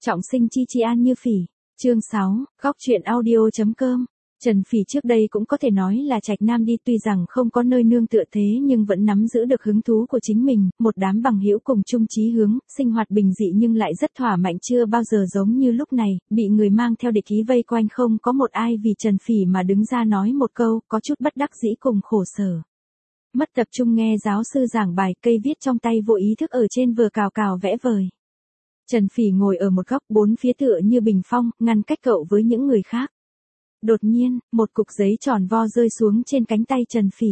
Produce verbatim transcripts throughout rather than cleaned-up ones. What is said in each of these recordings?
Trọng sinh chi chi an như phỉ. Chương sáu, góc truyện audio.com. Trần Phỉ trước đây cũng có thể nói là trạch nam đi, tuy rằng không có nơi nương tựa thế nhưng vẫn nắm giữ được hứng thú của chính mình, một đám bằng hữu cùng chung chí hướng, sinh hoạt bình dị nhưng lại rất thỏa mãn, chưa bao giờ giống như lúc này, bị người mang theo địch ý vây quanh, không có một ai vì Trần Phỉ mà đứng ra nói một câu, có chút bất đắc dĩ cùng khổ sở. Mất tập trung nghe giáo sư giảng bài, cây viết trong tay vô ý thức ở trên vừa cào cào vẽ vời. Trần Phỉ ngồi ở một góc, bốn phía tựa như bình phong, ngăn cách cậu với những người khác. Đột nhiên, một cục giấy tròn vo rơi xuống trên cánh tay Trần Phỉ.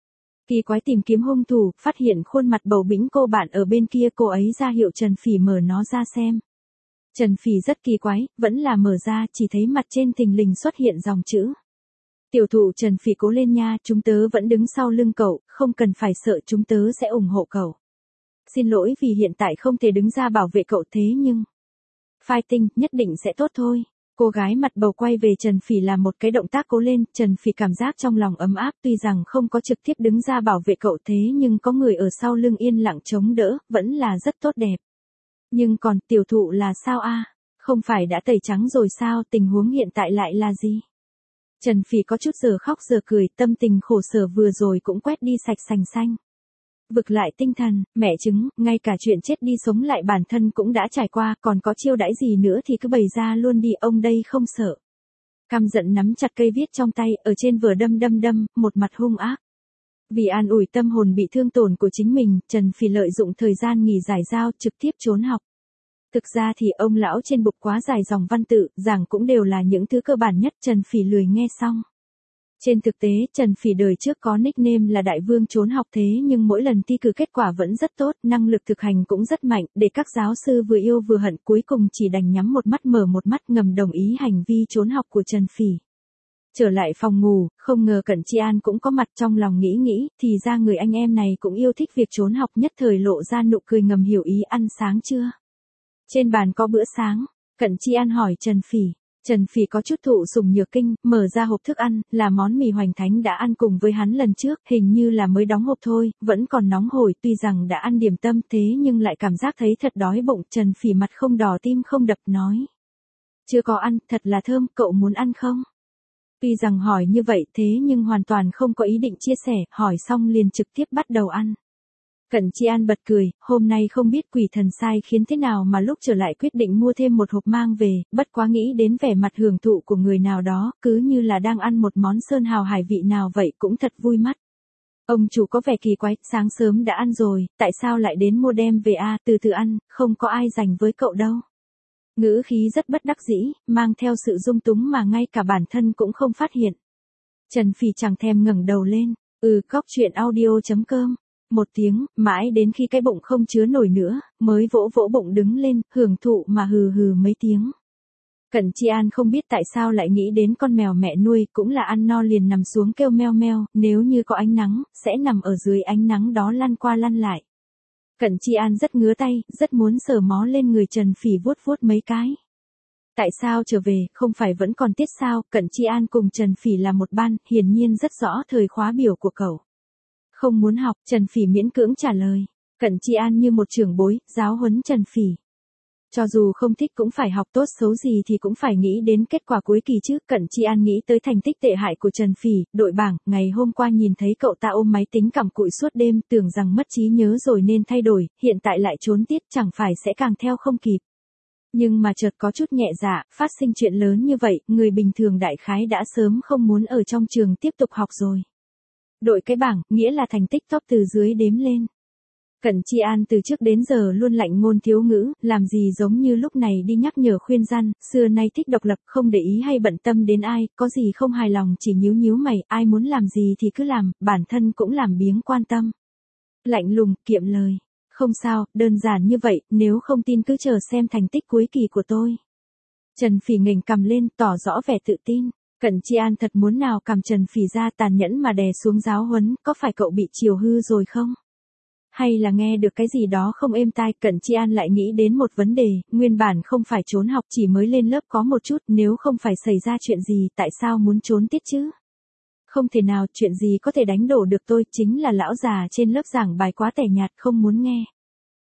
Kỳ quái tìm kiếm hung thủ, phát hiện khuôn mặt bầu bĩnh cô bạn ở bên kia, cô ấy ra hiệu Trần Phỉ mở nó ra xem. Trần Phỉ rất kỳ quái, vẫn là mở ra, chỉ thấy mặt trên thình lình xuất hiện dòng chữ. Tiểu thụ Trần Phỉ cố lên nha, chúng tớ vẫn đứng sau lưng cậu, không cần phải sợ, chúng tớ sẽ ủng hộ cậu. Xin lỗi vì hiện tại không thể đứng ra bảo vệ cậu, thế nhưng fighting nhất định sẽ tốt thôi. Cô gái mặt bầu quay về Trần Phỉ làm một cái động tác cố lên, Trần Phỉ cảm giác trong lòng ấm áp, tuy rằng không có trực tiếp đứng ra bảo vệ cậu thế nhưng có người ở sau lưng yên lặng chống đỡ, vẫn là rất tốt đẹp. Nhưng còn tiểu thụ là sao a? Không phải đã tẩy trắng rồi sao, tình huống hiện tại lại là gì? Trần Phỉ có chút giờ khóc giờ cười, tâm tình khổ sở vừa rồi cũng quét đi sạch sành xanh. Vực lại tinh thần, mẹ chứng, ngay cả chuyện chết đi sống lại bản thân cũng đã trải qua, còn có chiêu đãi gì nữa thì cứ bày ra luôn đi, ông đây không sợ. Căm giận nắm chặt cây viết trong tay, ở trên vừa đâm đâm đâm, một mặt hung ác. Vì an ủi tâm hồn bị thương tổn của chính mình, Trần Phỉ lợi dụng thời gian nghỉ giải lao, trực tiếp trốn học. Thực ra thì ông lão trên bục quá dài dòng văn tự, giảng cũng đều là những thứ cơ bản nhất, Trần Phỉ lười nghe xong. Trên thực tế, Trần Phỉ đời trước có nickname là Đại Vương trốn học, thế nhưng mỗi lần thi cử kết quả vẫn rất tốt, năng lực thực hành cũng rất mạnh, để các giáo sư vừa yêu vừa hận, cuối cùng chỉ đành nhắm một mắt mở một mắt ngầm đồng ý hành vi trốn học của Trần Phỉ. Trở lại phòng ngủ, không ngờ Cẩn Chi An cũng có mặt, trong lòng nghĩ nghĩ, thì ra người anh em này cũng yêu thích việc trốn học, nhất thời lộ ra nụ cười ngầm, hiểu ý. Ăn sáng chưa? Trên bàn có bữa sáng. Cẩn Chi An hỏi Trần Phỉ. Trần Phỉ có chút thụ sủng nhược kinh, mở ra hộp thức ăn, là món mì hoành thánh đã ăn cùng với hắn lần trước, hình như là mới đóng hộp thôi, vẫn còn nóng hổi, tuy rằng đã ăn điểm tâm thế nhưng lại cảm giác thấy thật đói bụng. Trần Phỉ mặt không đỏ tim không đập nói. Chưa có ăn, thật là thơm, cậu muốn ăn không? Tuy rằng hỏi như vậy thế nhưng hoàn toàn không có ý định chia sẻ, hỏi xong liền trực tiếp bắt đầu ăn. Cẩn Chi An bật cười, hôm nay không biết quỷ thần sai khiến thế nào mà lúc trở lại quyết định mua thêm một hộp mang về, bất quá nghĩ đến vẻ mặt hưởng thụ của người nào đó, cứ như là đang ăn một món sơn hào hải vị nào vậy, cũng thật vui mắt. Ông chủ có vẻ kỳ quái, sáng sớm đã ăn rồi, tại sao lại đến mua đem về a? À, từ từ ăn, không có ai dành với cậu đâu. Ngữ khí rất bất đắc dĩ, mang theo sự dung túng mà ngay cả bản thân cũng không phát hiện. Trần Phỉ chẳng thèm ngẩng đầu lên, ừ, góc truyện audio.com. Một tiếng, mãi đến khi cái bụng không chứa nổi nữa, mới vỗ vỗ bụng đứng lên, hưởng thụ mà hừ hừ mấy tiếng. Cẩn Chi An không biết tại sao lại nghĩ đến con mèo mẹ nuôi, cũng là ăn no liền nằm xuống kêu meo meo, nếu như có ánh nắng, sẽ nằm ở dưới ánh nắng đó lăn qua lăn lại. Cẩn Chi An rất ngứa tay, rất muốn sờ mó lên người Trần Phỉ vuốt vuốt mấy cái. Tại sao trở về, không phải vẫn còn tiết sao? Cẩn Chi An cùng Trần Phỉ là một ban, hiển nhiên rất rõ thời khóa biểu của cậu. Không muốn học, Trần Phỉ miễn cưỡng trả lời. Cẩn Chi An như một trưởng bối, giáo huấn Trần Phỉ. Cho dù không thích cũng phải học, tốt xấu gì thì cũng phải nghĩ đến kết quả cuối kỳ chứ. Cẩn Chi An nghĩ tới thành tích tệ hại của Trần Phỉ, đội bảng, ngày hôm qua nhìn thấy cậu ta ôm máy tính cặm cụi suốt đêm, tưởng rằng mất trí nhớ rồi nên thay đổi, hiện tại lại trốn tiết, chẳng phải sẽ càng theo không kịp. Nhưng mà chợt có chút nhẹ dạ, phát sinh chuyện lớn như vậy, người bình thường đại khái đã sớm không muốn ở trong trường tiếp tục học rồi. Đội cái bảng, nghĩa là thành tích top từ dưới đếm lên. Cẩn Chi An từ trước đến giờ luôn lạnh ngôn thiếu ngữ, làm gì giống như lúc này đi nhắc nhở khuyên răn, xưa nay thích độc lập, không để ý hay bận tâm đến ai, có gì không hài lòng chỉ nhíu nhíu mày, ai muốn làm gì thì cứ làm, bản thân cũng làm biếng quan tâm. Lạnh lùng, kiệm lời. Không sao, đơn giản như vậy, nếu không tin cứ chờ xem thành tích cuối kỳ của tôi. Trần Phỉ nghềnh cầm lên, tỏ rõ vẻ tự tin. Cẩn Chi An thật muốn nào cầm Trần Phỉ ra tàn nhẫn mà đè xuống giáo huấn, có phải cậu bị chiều hư rồi không? Hay là nghe được cái gì đó không êm tai? Cẩn Chi An lại nghĩ đến một vấn đề, nguyên bản không phải trốn học, chỉ mới lên lớp có một chút, nếu không phải xảy ra chuyện gì, tại sao muốn trốn tiết chứ? Không thể nào, chuyện gì có thể đánh đổ được tôi, chính là lão già trên lớp giảng bài quá tẻ nhạt, không muốn nghe.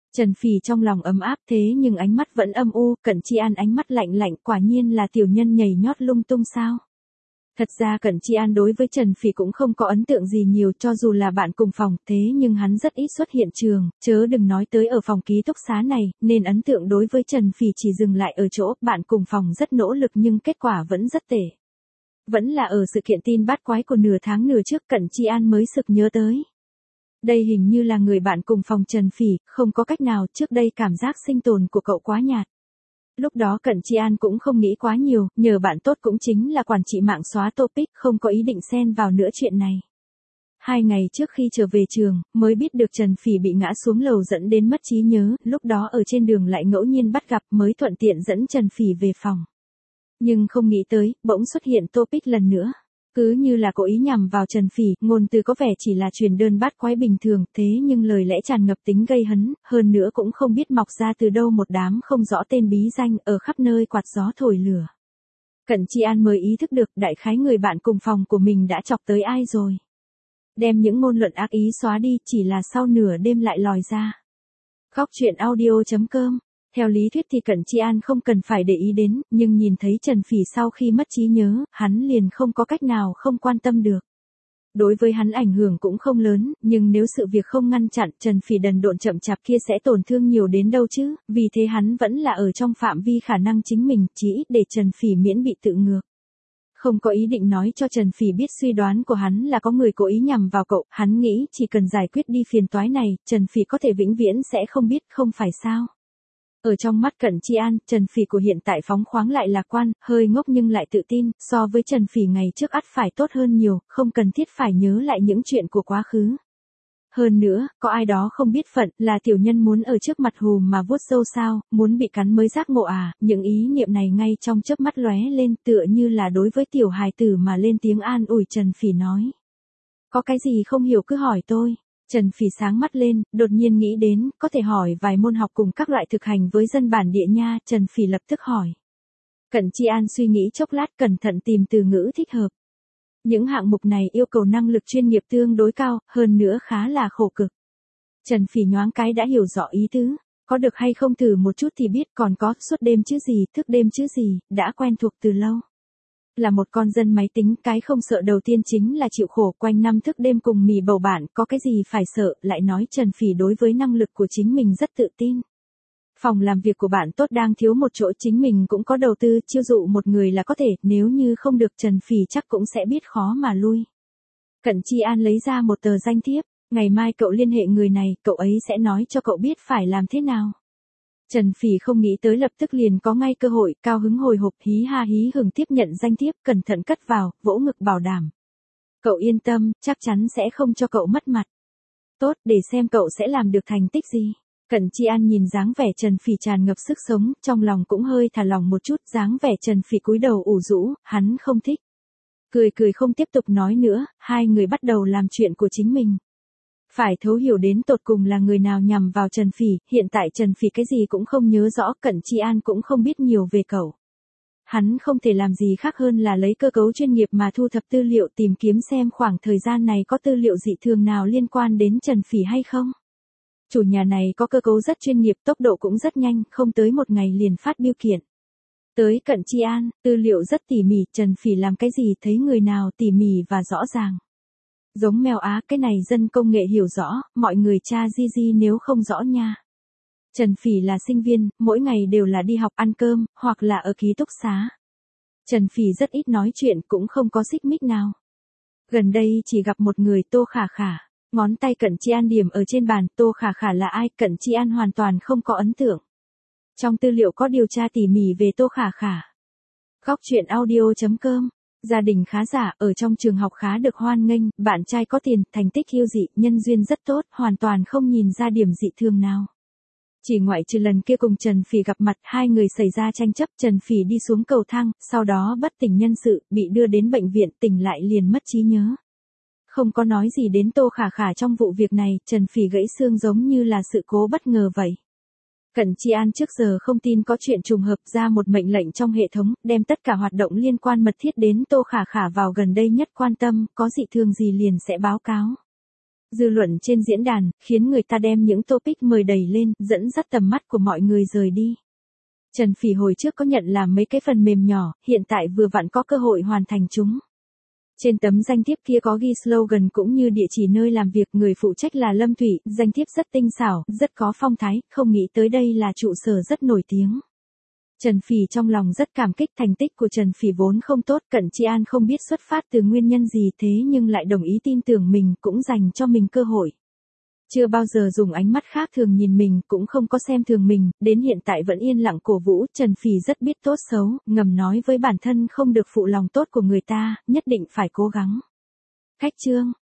Trần Phỉ trong lòng ấm áp thế nhưng ánh mắt vẫn âm u, Cận Chi An ánh mắt lạnh lạnh, quả nhiên là tiểu nhân nhảy nhót lung tung sao. Thật ra Cận Chi An đối với Trần Phỉ cũng không có ấn tượng gì nhiều, cho dù là bạn cùng phòng, thế nhưng hắn rất ít xuất hiện trường, chớ đừng nói tới ở phòng ký túc xá này, nên ấn tượng đối với Trần Phỉ chỉ dừng lại ở chỗ bạn cùng phòng rất nỗ lực nhưng kết quả vẫn rất tệ. Vẫn là ở sự kiện tin bát quái của nửa tháng nửa trước Cận Chi An mới sực nhớ tới. Đây hình như là người bạn cùng phòng Trần Phỉ, không có cách nào, trước đây cảm giác sinh tồn của cậu quá nhạt. Lúc đó Cận Chi An cũng không nghĩ quá nhiều, nhờ bạn tốt cũng chính là quản trị mạng xóa topic, không có ý định xen vào nữa chuyện này. Hai ngày trước khi trở về trường, mới biết được Trần Phỉ bị ngã xuống lầu dẫn đến mất trí nhớ, lúc đó ở trên đường lại ngẫu nhiên bắt gặp mới thuận tiện dẫn Trần Phỉ về phòng. Nhưng không nghĩ tới, bỗng xuất hiện topic lần nữa. Cứ như là cố ý nhằm vào Trần Phỉ, ngôn từ có vẻ chỉ là truyền đơn bát quái bình thường, thế nhưng lời lẽ tràn ngập tính gây hấn, hơn nữa cũng không biết mọc ra từ đâu một đám không rõ tên bí danh ở khắp nơi quạt gió thổi lửa. Cận Chi An mới ý thức được đại khái người bạn cùng phòng của mình đã chọc tới ai rồi. Đem những ngôn luận ác ý xóa đi, chỉ là sau nửa đêm lại lòi ra. Góc truyện audio chấm com. Theo lý thuyết thì Cận Chi An không cần phải để ý đến, nhưng nhìn thấy Trần Phỉ sau khi mất trí nhớ, hắn liền không có cách nào không quan tâm được. Đối với hắn ảnh hưởng cũng không lớn, nhưng nếu sự việc không ngăn chặn, Trần Phỉ đần độn chậm chạp kia sẽ tổn thương nhiều đến đâu chứ, vì thế hắn vẫn là ở trong phạm vi khả năng chính mình, chỉ ít để Trần Phỉ miễn bị tự ngược. Không có ý định nói cho Trần Phỉ biết suy đoán của hắn là có người cố ý nhằm vào cậu, hắn nghĩ chỉ cần giải quyết đi phiền toái này, Trần Phỉ có thể vĩnh viễn sẽ không biết, không phải sao. Ở trong mắt Cận Chi An, Trần Phỉ của hiện tại phóng khoáng lại lạc quan, hơi ngốc nhưng lại tự tin, so với Trần Phỉ ngày trước ắt phải tốt hơn nhiều, không cần thiết phải nhớ lại những chuyện của quá khứ. Hơn nữa, có ai đó không biết phận, là tiểu nhân muốn ở trước mặt hù mà vuốt râu sao, muốn bị cắn mới giác ngộ à, những ý niệm này ngay trong chớp mắt lóe lên tựa như là đối với tiểu hài tử mà lên tiếng an ủi. Trần Phỉ nói. Có cái gì không hiểu cứ hỏi tôi. Trần Phỉ sáng mắt lên, đột nhiên nghĩ đến, có thể hỏi vài môn học cùng các loại thực hành với dân bản địa nha, Trần Phỉ lập tức hỏi. Cận Chi An suy nghĩ chốc lát cẩn thận tìm từ ngữ thích hợp. Những hạng mục này yêu cầu năng lực chuyên nghiệp tương đối cao, hơn nữa khá là khổ cực. Trần Phỉ nhoáng cái đã hiểu rõ ý tứ, có được hay không thử một chút thì biết, còn có, suốt đêm chứ gì, thức đêm chứ gì, đã quen thuộc từ lâu. Là một con dân máy tính, cái không sợ đầu tiên chính là chịu khổ, quanh năm thức đêm cùng mì bầu bạn, có cái gì phải sợ, lại nói Trần Phỉ đối với năng lực của chính mình rất tự tin. Phòng làm việc của bạn tốt đang thiếu một chỗ, chính mình cũng có đầu tư, chiêu dụ một người là có thể, nếu như không được Trần Phỉ chắc cũng sẽ biết khó mà lui. Cận Chi An lấy ra một tờ danh thiếp, ngày mai cậu liên hệ người này, cậu ấy sẽ nói cho cậu biết phải làm thế nào. Trần Phỉ không nghĩ tới lập tức liền có ngay cơ hội, cao hứng hồi hộp, hí ha hí hửng tiếp nhận danh thiếp, cẩn thận cất vào, vỗ ngực bảo đảm. Cậu yên tâm, chắc chắn sẽ không cho cậu mất mặt. Tốt, để xem cậu sẽ làm được thành tích gì. Cận Chi An nhìn dáng vẻ Trần Phỉ tràn ngập sức sống, trong lòng cũng hơi thả lòng một chút, dáng vẻ Trần Phỉ cúi đầu ủ rũ, hắn không thích. Cười cười không tiếp tục nói nữa, hai người bắt đầu làm chuyện của chính mình. Phải thấu hiểu đến tột cùng là người nào nhằm vào Trần Phỉ, hiện tại Trần Phỉ cái gì cũng không nhớ rõ, Cận Chi An cũng không biết nhiều về cậu. Hắn không thể làm gì khác hơn là lấy cơ cấu chuyên nghiệp mà thu thập tư liệu, tìm kiếm xem khoảng thời gian này có tư liệu dị thường nào liên quan đến Trần Phỉ hay không. Chủ nhà này có cơ cấu rất chuyên nghiệp, tốc độ cũng rất nhanh, không tới một ngày liền phát biêu kiện. Tới Cận Chi An, tư liệu rất tỉ mỉ, Trần Phỉ làm cái gì thấy người nào tỉ mỉ và rõ ràng. Giống mèo Á, cái này dân công nghệ hiểu rõ, mọi người tra di di nếu không rõ nha. Trần Phỉ là sinh viên, mỗi ngày đều là đi học ăn cơm, hoặc là ở ký túc xá. Trần Phỉ rất ít nói chuyện, cũng không có xích mích nào. Gần đây chỉ gặp một người, Tô Khả Khả. Ngón tay Cận Chi An điểm ở trên bàn, Tô Khả Khả là ai, Cận Chi An hoàn toàn không có ấn tượng. Trong tư liệu có điều tra tỉ mỉ về Tô Khả Khả. Góc truyện audio chấm com. Gia đình khá giả, ở trong trường học khá được hoan nghênh, bạn trai có tiền, thành tích yêu dị, nhân duyên rất tốt, hoàn toàn không nhìn ra điểm dị thường nào. Chỉ ngoại trừ lần kia cùng Trần Phỉ gặp mặt, hai người xảy ra tranh chấp, Trần Phỉ đi xuống cầu thang, sau đó bất tỉnh nhân sự, bị đưa đến bệnh viện, tỉnh lại liền mất trí nhớ. Không có nói gì đến Tô Khả Khả trong vụ việc này, Trần Phỉ gãy xương giống như là sự cố bất ngờ vậy. Cận Chi An trước giờ không tin có chuyện trùng hợp, ra một mệnh lệnh trong hệ thống, đem tất cả hoạt động liên quan mật thiết đến Tô Khả Khả vào gần đây nhất quan tâm, có dị thường gì liền sẽ báo cáo. Dư luận trên diễn đàn, khiến người ta đem những topic mời đầy lên, dẫn dắt tầm mắt của mọi người rời đi. Trần Phỉ hồi trước có nhận làm mấy cái phần mềm nhỏ, hiện tại vừa vặn có cơ hội hoàn thành chúng. Trên tấm danh thiếp kia có ghi slogan cũng như địa chỉ nơi làm việc, người phụ trách là Lâm Thủy, danh thiếp rất tinh xảo, rất có phong thái, không nghĩ tới đây là trụ sở rất nổi tiếng. Trần Phỉ trong lòng rất cảm kích, thành tích của Trần Phỉ vốn không tốt, Cận Chi An không biết xuất phát từ nguyên nhân gì thế nhưng lại đồng ý tin tưởng mình, cũng dành cho mình cơ hội. Chưa bao giờ dùng ánh mắt khác thường nhìn mình, cũng không có xem thường mình, đến hiện tại vẫn yên lặng cổ vũ. Trần Phỉ rất biết tốt xấu, ngầm nói với bản thân không được phụ lòng tốt của người ta, nhất định phải cố gắng. Khách chương